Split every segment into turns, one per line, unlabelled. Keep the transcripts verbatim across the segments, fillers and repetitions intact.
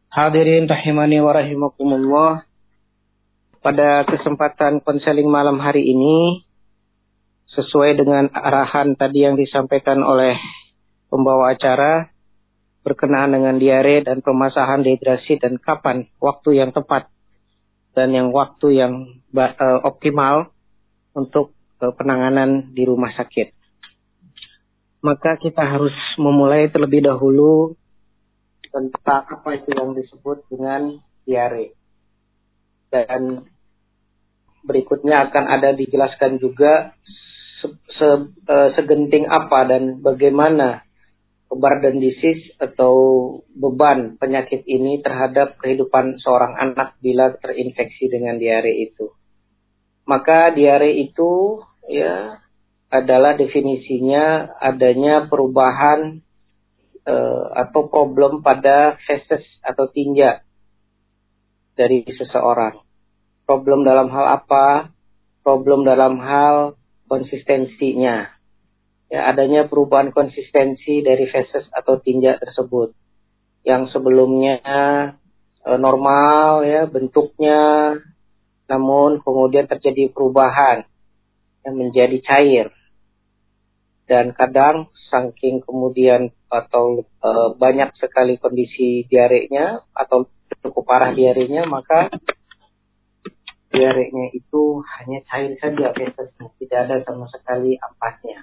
Hadirin rahimani wa rahimakumullah. Pada kesempatan konseling malam hari ini, sesuai dengan arahan tadi yang disampaikan oleh pembawa acara, berkenaan dengan diare dan permasalahan dehidrasi dan kapan waktu yang tepat dan yang waktu yang uh, optimal untuk uh, penanganan di rumah sakit. Maka kita harus memulai terlebih dahulu tentang apa itu yang disebut dengan diare. Dan berikutnya akan ada dijelaskan juga se se uh, segenting apa dan bagaimana burden disease atau beban penyakit ini terhadap kehidupan seorang anak bila terinfeksi dengan diare itu. Maka diare itu ya adalah definisinya adanya perubahan uh, atau problem pada feses atau tinja dari seseorang. Problem dalam hal apa? Problem dalam hal konsistensinya. Ya, adanya perubahan konsistensi dari feses atau tinja tersebut yang sebelumnya e, normal ya bentuknya, namun kemudian terjadi perubahan yang menjadi cair, dan kadang saking kemudian atau e, banyak sekali kondisi diarenya atau cukup parah diarenya, maka diarenya itu hanya cair saja fesesnya, tidak ada sama sekali ampasnya.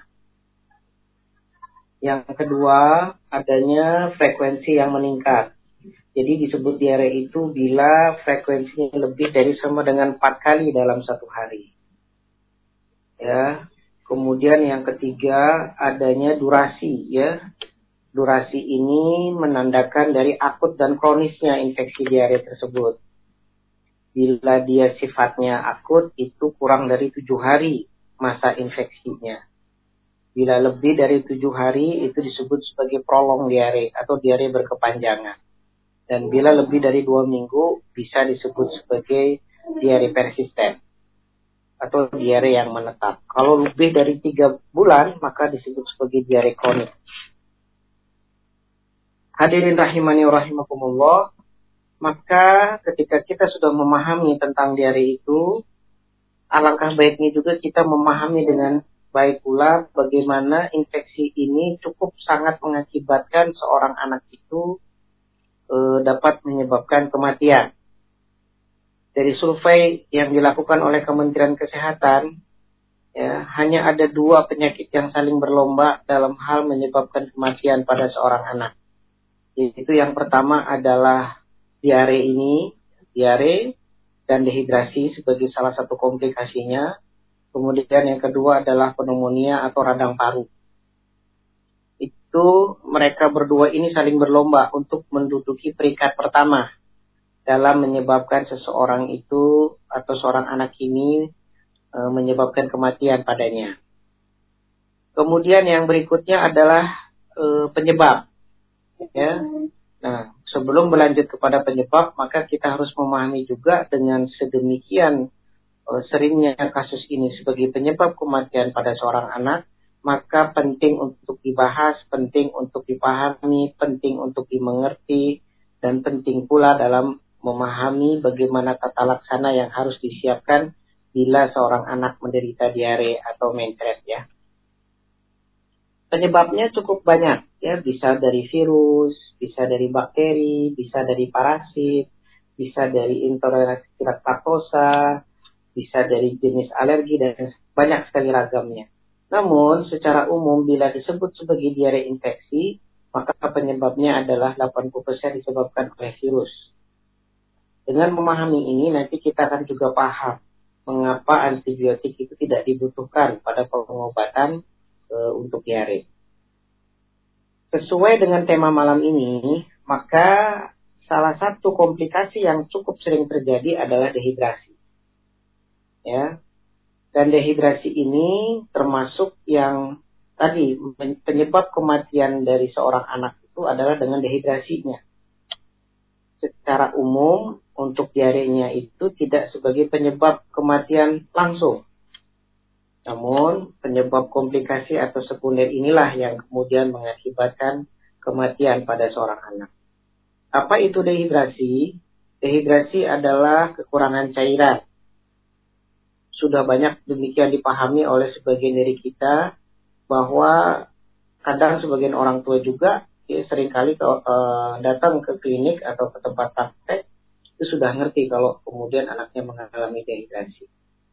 Yang kedua, adanya frekuensi yang meningkat. Jadi disebut diare itu bila frekuensinya lebih dari sama dengan empat kali dalam satu hari. Ya. Kemudian yang ketiga, adanya durasi. Ya. Durasi ini menandakan dari akut dan kronisnya infeksi diare tersebut. Bila dia sifatnya akut, itu kurang dari tujuh hari masa infeksinya. Bila lebih dari tujuh hari, itu disebut sebagai prolong diare atau diare berkepanjangan. Dan bila lebih dari dua minggu, bisa disebut sebagai diare persisten atau diare yang menetap. Kalau lebih dari tiga bulan, maka disebut sebagai diare kronik. Hadirin rahimani wa rahimakumullah, maka ketika kita sudah memahami tentang diare itu, alangkah baiknya juga kita memahami dengan baik pula bagaimana infeksi ini cukup sangat mengakibatkan seorang anak itu e, dapat menyebabkan kematian. Dari survei yang dilakukan oleh Kementerian Kesehatan, ya, hanya ada dua penyakit yang saling berlomba dalam hal menyebabkan kematian pada seorang anak. Yaitu yang pertama adalah diare ini, diare dan dehidrasi sebagai salah satu komplikasinya. Kemudian yang kedua adalah pneumonia atau radang paru. Itu mereka berdua ini saling berlomba untuk menduduki peringkat pertama dalam menyebabkan seseorang itu atau seorang anak ini e, menyebabkan kematian padanya. Kemudian yang berikutnya adalah e, penyebab. Ya. Nah, sebelum berlanjut kepada penyebab, maka kita harus memahami juga dengan sedemikian seringnya kasus ini sebagai penyebab kematian pada seorang anak, maka penting untuk dibahas, penting untuk dipahami, penting untuk dimengerti, dan penting pula dalam memahami bagaimana tata laksana yang harus disiapkan bila seorang anak menderita diare atau menkes ya. Penyebabnya cukup banyak ya, bisa dari virus, bisa dari bakteri, bisa dari parasit, bisa dari intoleransi laktosa, bisa dari jenis alergi, dan banyak sekali ragamnya. Namun, secara umum bila disebut sebagai diare infeksi, maka penyebabnya adalah delapan puluh persen disebabkan oleh virus. Dengan memahami ini, nanti kita akan juga paham mengapa antibiotik itu tidak dibutuhkan pada pengobatan e, untuk diare. Sesuai dengan tema malam ini, maka salah satu komplikasi yang cukup sering terjadi adalah dehidrasi. Ya, dan dehidrasi ini termasuk yang tadi penyebab kematian dari seorang anak itu adalah dengan dehidrasinya. Secara umum untuk diarenya itu tidak sebagai penyebab kematian langsung, namun penyebab komplikasi atau sekunder inilah yang kemudian mengakibatkan kematian pada seorang anak. Apa itu dehidrasi? Dehidrasi adalah kekurangan cairan. Sudah banyak demikian dipahami oleh sebagian dari kita, bahwa kadang sebagian orang tua juga ya, seringkali kalau uh, datang ke klinik atau ke tempat praktek itu sudah ngerti kalau kemudian anaknya mengalami dehidrasi.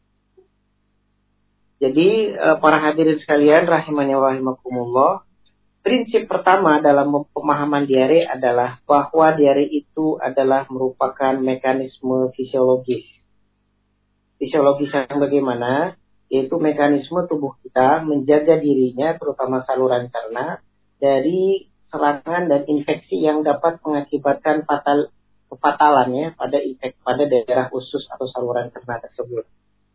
Jadi uh, para hadirin sekalian rahimani wa rahimakumullah, prinsip pertama dalam pemahaman diare adalah bahwa diare itu adalah merupakan mekanisme fisiologis. Fisiologis yang bagaimana? Yaitu mekanisme tubuh kita menjaga dirinya, terutama saluran cerna, dari serangan dan infeksi yang dapat mengakibatkan fatal, kefatalan ya, pada infek, pada daerah usus atau saluran cerna tersebut.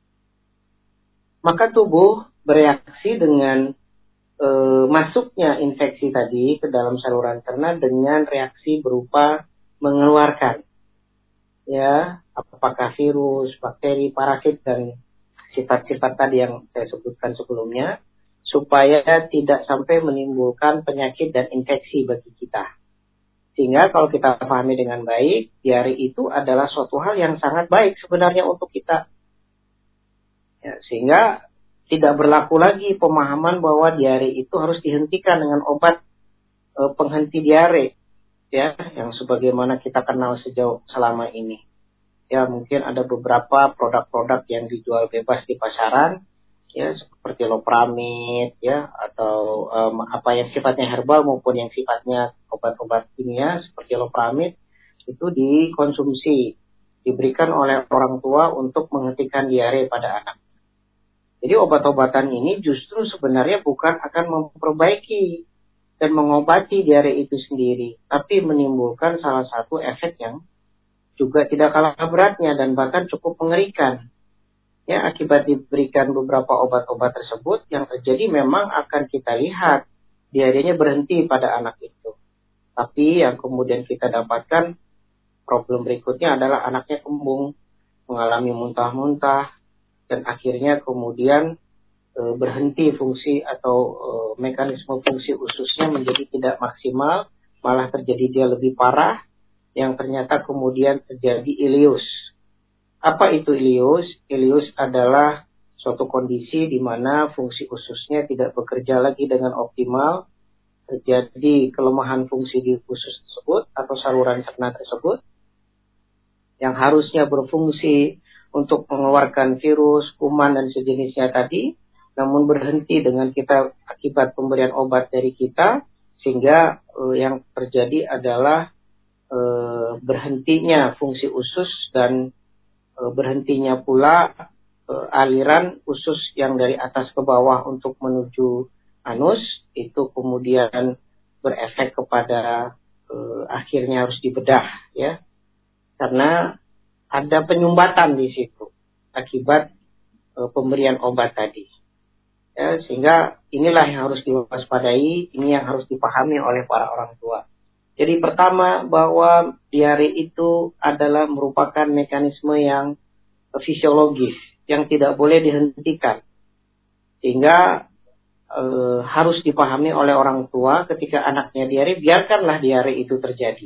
Maka tubuh bereaksi dengan e, masuknya infeksi tadi ke dalam saluran cerna dengan reaksi berupa mengeluarkan, ya, apakah virus, bakteri, parasit, dan sifat-sifat tadi yang saya sebutkan sebelumnya, supaya tidak sampai menimbulkan penyakit dan infeksi bagi kita. Sehingga kalau kita pahami dengan baik, diare itu adalah suatu hal yang sangat baik sebenarnya untuk kita. Ya, sehingga tidak berlaku lagi pemahaman bahwa diare itu harus dihentikan dengan obat e, penghenti diare, ya, yang sebagaimana kita kenal sejauh selama ini. Ya, mungkin ada beberapa produk-produk yang dijual bebas di pasaran, ya, seperti Lopramid, ya, atau um, apa yang sifatnya herbal maupun yang sifatnya obat-obat kimia seperti Lopramid, itu dikonsumsi, diberikan oleh orang tua untuk menghentikan diare pada anak. Jadi obat-obatan ini justru sebenarnya bukan akan memperbaiki dan mengobati diare itu sendiri, tapi menimbulkan salah satu efek yang juga tidak kalah beratnya dan bahkan cukup mengerikan. Ya, akibat diberikan beberapa obat-obat tersebut, yang terjadi memang akan kita lihat diarenya berhenti pada anak itu. Tapi yang kemudian kita dapatkan, problem berikutnya adalah anaknya kembung, mengalami muntah-muntah, dan akhirnya kemudian e, berhenti fungsi atau e, mekanisme fungsi ususnya menjadi tidak maksimal, malah terjadi dia lebih parah, yang ternyata kemudian terjadi ileus. Apa itu ileus? Ileus adalah suatu kondisi di mana fungsi ususnya tidak bekerja lagi dengan optimal, terjadi kelemahan fungsi di usus tersebut atau saluran cerna tersebut, yang harusnya berfungsi untuk mengeluarkan virus, kuman, dan sejenisnya tadi, namun berhenti dengan kita akibat pemberian obat dari kita, sehingga eh, yang terjadi adalah E, berhentinya fungsi usus dan e, berhentinya pula e, aliran usus yang dari atas ke bawah untuk menuju anus, itu kemudian berefek kepada e, akhirnya harus dibedah, ya, karena ada penyumbatan di situ akibat e, pemberian obat tadi, ya, sehingga inilah yang harus diwaspadai, ini yang harus dipahami oleh para orang tua. Jadi pertama, bahwa diare itu adalah merupakan mekanisme yang fisiologis, yang tidak boleh dihentikan. Sehingga e, harus dipahami oleh orang tua ketika anaknya diare, biarkanlah diare itu terjadi.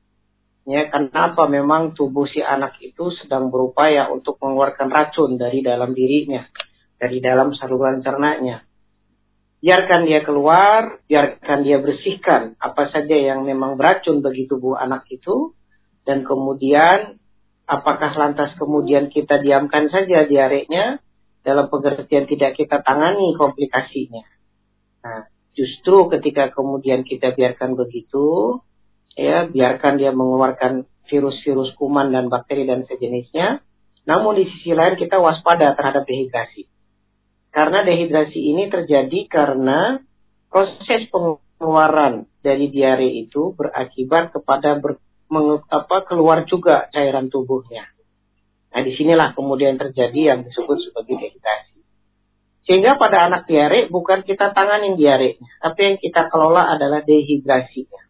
Ya, karena apa? Memang tubuh si anak itu sedang berupaya untuk mengeluarkan racun dari dalam dirinya, dari dalam saluran cernanya. Biarkan dia keluar, biarkan dia bersihkan apa saja yang memang beracun bagi tubuh anak itu, dan kemudian apakah lantas kemudian kita diamkan saja diarenya, dalam pengertian tidak kita tangani komplikasinya. Nah, justru ketika kemudian kita biarkan begitu, ya, biarkan dia mengeluarkan virus-virus kuman dan bakteri dan sejenisnya, namun di sisi lain kita waspada terhadap dehidrasi. Karena dehidrasi ini terjadi karena proses pengeluaran dari diare itu berakibat kepada ber, meng, apa, keluar juga cairan tubuhnya. Nah, disinilah kemudian terjadi yang disebut sebagai dehidrasi. Sehingga pada anak diare bukan kita tanganin diarenya, tapi yang kita kelola adalah dehidrasinya.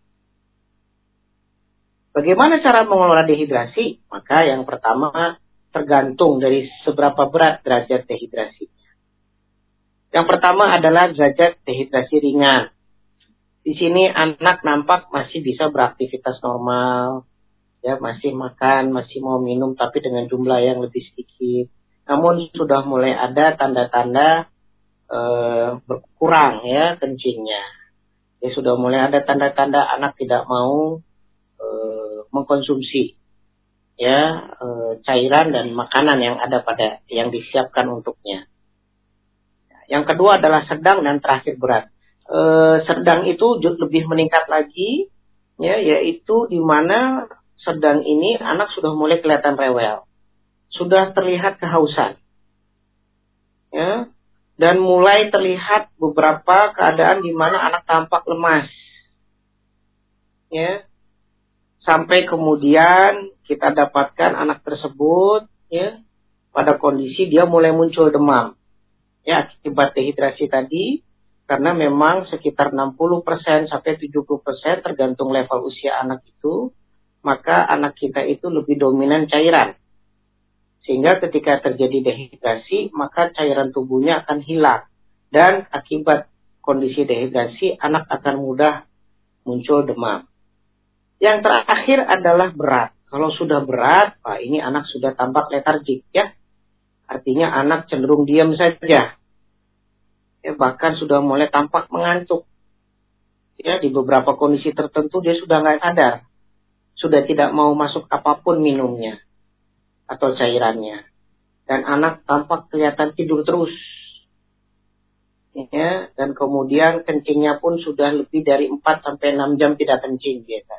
Bagaimana cara mengelola dehidrasi? Maka yang pertama tergantung dari seberapa berat derajat dehidrasi. Yang pertama adalah derajat dehidrasi ringan. Di sini anak nampak masih bisa beraktivitas normal, ya masih makan, masih mau minum, tapi dengan jumlah yang lebih sedikit. Namun sudah mulai ada tanda-tanda eh, berkurang ya kencingnya. Ya sudah mulai ada tanda-tanda anak tidak mau eh, mengkonsumsi ya eh, cairan dan makanan yang ada pada yang disiapkan untuknya. Yang kedua adalah sedang dan terakhir berat. Eh, sedang itu lebih meningkat lagi, ya, yaitu di mana sedang ini anak sudah mulai kelihatan rewel, sudah terlihat kehausan, ya, dan mulai terlihat beberapa keadaan di mana anak tampak lemas, ya, sampai kemudian kita dapatkan anak tersebut, ya, pada kondisi dia mulai muncul demam, ya, akibat dehidrasi tadi. Karena memang sekitar enam puluh persen sampai tujuh puluh persen tergantung level usia anak itu, maka anak kita itu lebih dominan cairan. Sehingga ketika terjadi dehidrasi, maka cairan tubuhnya akan hilang. Dan akibat kondisi dehidrasi, anak akan mudah muncul demam. Yang terakhir adalah berat. Kalau sudah berat, Pak, ini anak sudah tampak letargik, ya. Artinya anak cenderung diam saja. Ya, bahkan sudah mulai tampak mengantuk. Ya, di beberapa kondisi tertentu dia sudah nggak sadar, sudah tidak mau masuk apapun minumnya atau cairannya, dan anak tampak kelihatan tidur terus. Ya, dan kemudian kencingnya pun sudah lebih dari empat sampai enam jam tidak kencing biasa.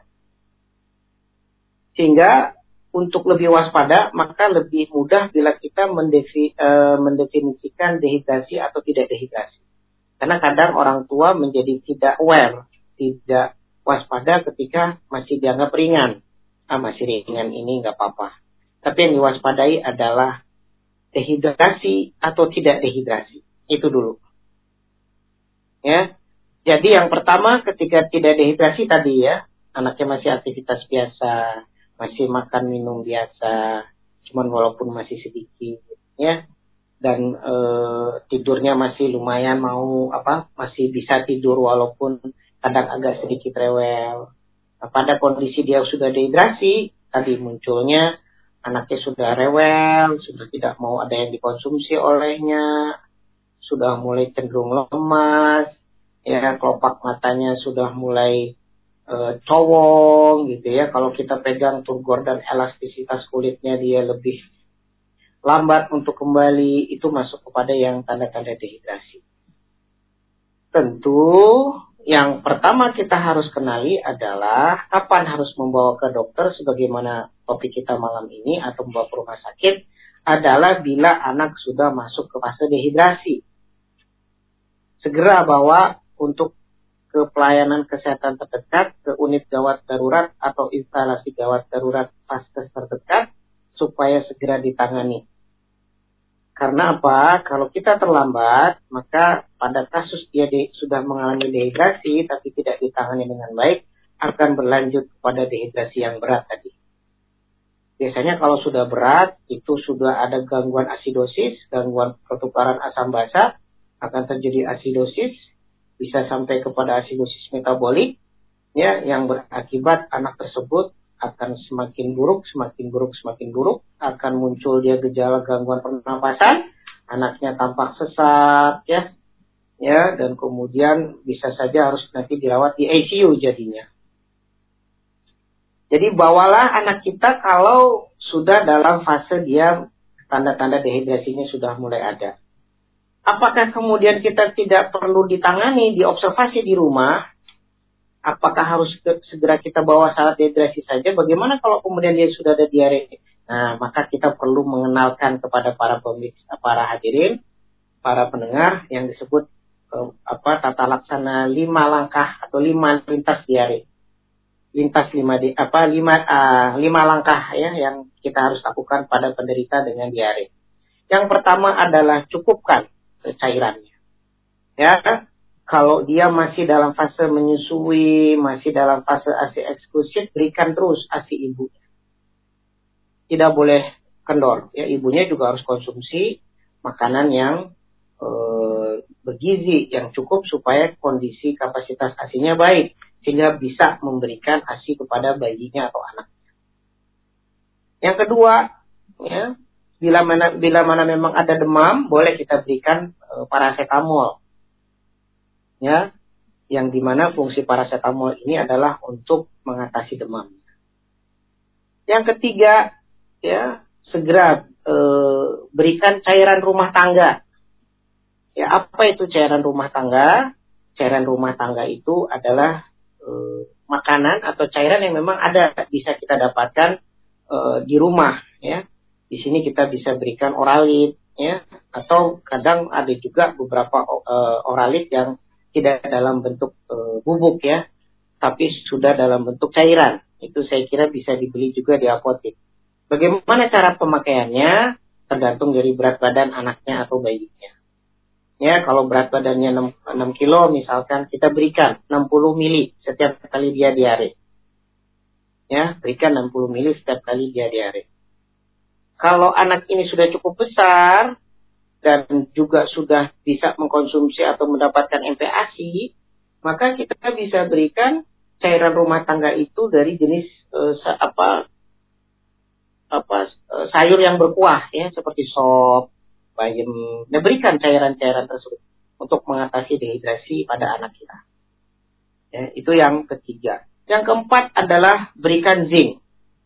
Sehingga untuk lebih waspada, maka lebih mudah bila kita mendefi, uh, mendefinisikan dehidrasi atau tidak dehidrasi. Karena kadang orang tua menjadi tidak aware, tidak waspada ketika masih dianggap ringan. Ah, masih ringan ini nggak apa-apa. Tapi yang diwaspadai adalah dehidrasi atau tidak dehidrasi. Itu dulu. Ya. Jadi yang pertama ketika tidak dehidrasi tadi ya, anaknya masih aktivitas biasa, masih makan minum biasa, cuman walaupun masih sedikit, ya, dan e, tidurnya masih lumayan mau apa, masih bisa tidur walaupun kadang agak sedikit rewel. Nah, pada kondisi dia sudah dehidrasi, tadi munculnya anaknya sudah rewel, sudah tidak mau ada yang dikonsumsi olehnya, sudah mulai cenderung lemas, ya, kelopak matanya sudah mulai E, cowong gitu ya. Kalau kita pegang turgor dan elastisitas kulitnya dia lebih lambat untuk kembali, itu masuk kepada yang tanda-tanda dehidrasi. Tentu yang pertama kita harus kenali adalah kapan harus membawa ke dokter, sebagaimana topik kita malam ini, atau membawa ke rumah sakit, adalah bila anak sudah masuk ke fase dehidrasi. Segera bawa untuk ke pelayanan kesehatan terdekat, ke unit gawat darurat atau instalasi gawat darurat vaskes terdekat, supaya segera ditangani. Karena apa? Kalau kita terlambat, maka pada kasus dia de- sudah mengalami dehidrasi tapi tidak ditangani dengan baik, akan berlanjut kepada dehidrasi yang berat tadi. Biasanya kalau sudah berat, itu sudah ada gangguan asidosis, gangguan pertukaran asam basa, akan terjadi asidosis, bisa sampai kepada asidosis metabolik, ya, yang berakibat anak tersebut akan semakin buruk, semakin buruk, semakin buruk, akan muncul dia gejala gangguan pernapasan, anaknya tampak sesak, ya, ya, dan kemudian bisa saja harus nanti dirawat di I C U jadinya. Jadi bawalah anak kita kalau sudah dalam fase dia tanda-tanda dehidrasinya sudah mulai ada. Apakah kemudian kita tidak perlu ditangani, diobservasi di rumah? Apakah harus segera kita bawa saat dehidrasi saja? Bagaimana kalau kemudian dia sudah ada diare? Nah, maka kita perlu mengenalkan kepada para pemirsa, para hadirin, para pendengar yang disebut eh, apa tata laksana lima langkah atau lima lintas diare. Lintas lima di apa lima uh, lima langkah ya yang kita harus lakukan pada penderita dengan diare. Yang pertama adalah cukupkan cairannya. Ya, kalau dia masih dalam fase menyusui, masih dalam fase A S I eksklusif, berikan terus A S I ibunya. Tidak boleh kendor. Ya, ibunya juga harus konsumsi makanan yang eh, bergizi yang cukup supaya kondisi kapasitas ASInya baik, sehingga bisa memberikan ASI kepada bayinya atau anak. Yang kedua, ya, bila mana bila mana memang ada demam, boleh kita berikan e, paracetamol. Ya, yang dimana fungsi paracetamol ini adalah untuk mengatasi demam. Yang ketiga, ya, segera e, berikan cairan rumah tangga. Ya, apa itu cairan rumah tangga? Cairan rumah tangga itu adalah e, makanan atau cairan yang memang ada, bisa kita dapatkan e, di rumah, ya. Di sini kita bisa berikan oralit, ya, atau kadang ada juga beberapa e, oralit yang tidak dalam bentuk e, bubuk, ya, tapi sudah dalam bentuk cairan. Itu saya kira bisa dibeli juga di apotek. Bagaimana cara pemakaiannya? Tergantung dari berat badan anaknya atau bayinya. Ya, kalau berat badannya enam kilo misalkan, kita berikan enam puluh mili setiap kali dia diare. Ya, berikan enam puluh mili setiap kali dia diare. Kalau anak ini sudah cukup besar dan juga sudah bisa mengkonsumsi atau mendapatkan M P A S I, maka kita bisa berikan cairan rumah tangga itu dari jenis eh, apa apa eh, sayur yang berkuah, ya, seperti sop, bayam. Nah, berikan cairan-cairan tersebut untuk mengatasi dehidrasi pada anak kita. Ya, itu yang ketiga. Yang keempat adalah berikan zinc.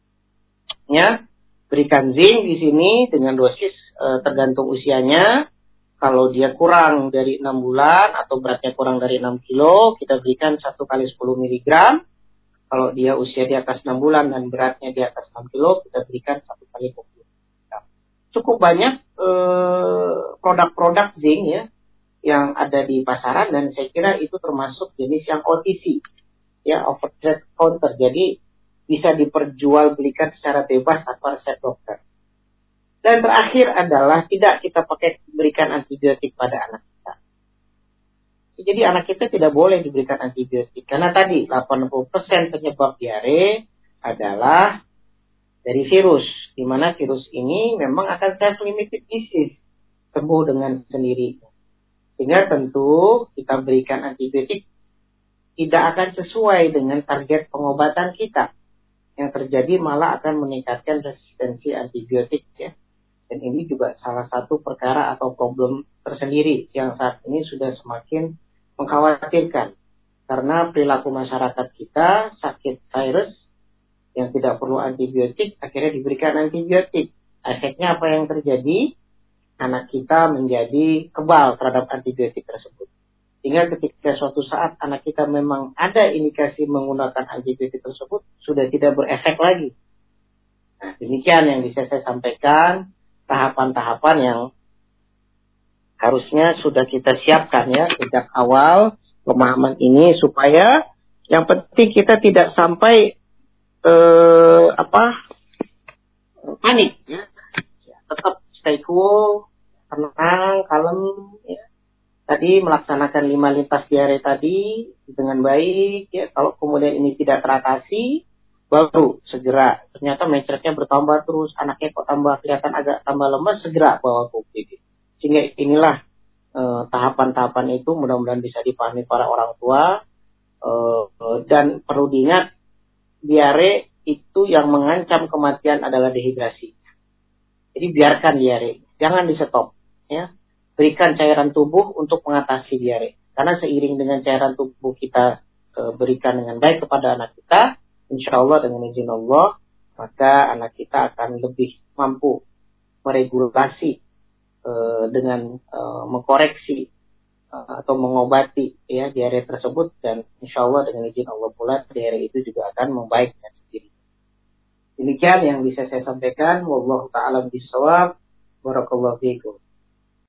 Ya, berikan zinc di sini dengan dosis e, tergantung usianya. Kalau dia kurang dari enam bulan atau beratnya kurang dari enam kilo, kita berikan satu kali sepuluh miligram. Kalau dia usia di atas enam bulan dan beratnya di atas enam kilo, kita berikan satu kali dua puluh miligram. Cukup banyak eh, produk-produk zinc, ya, yang ada di pasaran, dan saya kira itu termasuk jenis yang O T C, ya, over the counter. Jadi bisa diperjualbelikan secara bebas tanpa resep dokter. Dan terakhir adalah tidak kita pakai berikan antibiotik pada anak kita. Jadi anak kita tidak boleh diberikan antibiotik karena tadi delapan puluh persen penyebab diare adalah dari virus, di mana virus ini memang akan self-limited disease, sembuh dengan sendiri. Sehingga tentu kita berikan antibiotik tidak akan sesuai dengan target pengobatan kita. Yang terjadi malah akan meningkatkan resistensi antibiotik, ya. Dan ini juga salah satu perkara atau problem tersendiri yang saat ini sudah semakin mengkhawatirkan. Karena perilaku masyarakat kita sakit virus yang tidak perlu antibiotik, akhirnya diberikan antibiotik. Efeknya apa yang terjadi? Anak kita menjadi kebal terhadap antibiotik tersebut. Sehingga ketika suatu saat anak kita memang ada indikasi menggunakan antibiotik tersebut, sudah tidak berefek lagi. Nah, demikian yang bisa saya sampaikan, tahapan-tahapan yang harusnya sudah kita siapkan, ya, sejak awal pemahaman ini, supaya yang penting kita tidak sampai eh, apa panik, ya. Tetap stay cool, tenang, kalem, ya. Tadi melaksanakan lima lintas diare tadi dengan baik, ya. Kalau kemudian ini tidak teratasi, baru segera ternyata mencretnya bertambah terus, anaknya kok tambah kelihatan agak tambah lemas, segera bawa ke U G D. Sehingga inilah eh, tahapan-tahapan itu mudah-mudahan bisa dipahami para orang tua, eh, dan perlu diingat, diare itu yang mengancam kematian adalah dehidrasi. Jadi biarkan diare, jangan di stop, ya. Berikan cairan tubuh untuk mengatasi diare. Karena seiring dengan cairan tubuh kita e, berikan dengan baik kepada anak kita, insya Allah dengan izin Allah, maka anak kita akan lebih mampu meregulasi e, dengan e, mengkoreksi e, atau mengobati, ya, diare tersebut, dan insya Allah dengan izin Allah pula diare itu juga akan membaik dengan sendiri. Demikian yang bisa saya sampaikan. Wallahu ta'ala bishawab. Barakallahu fiikum.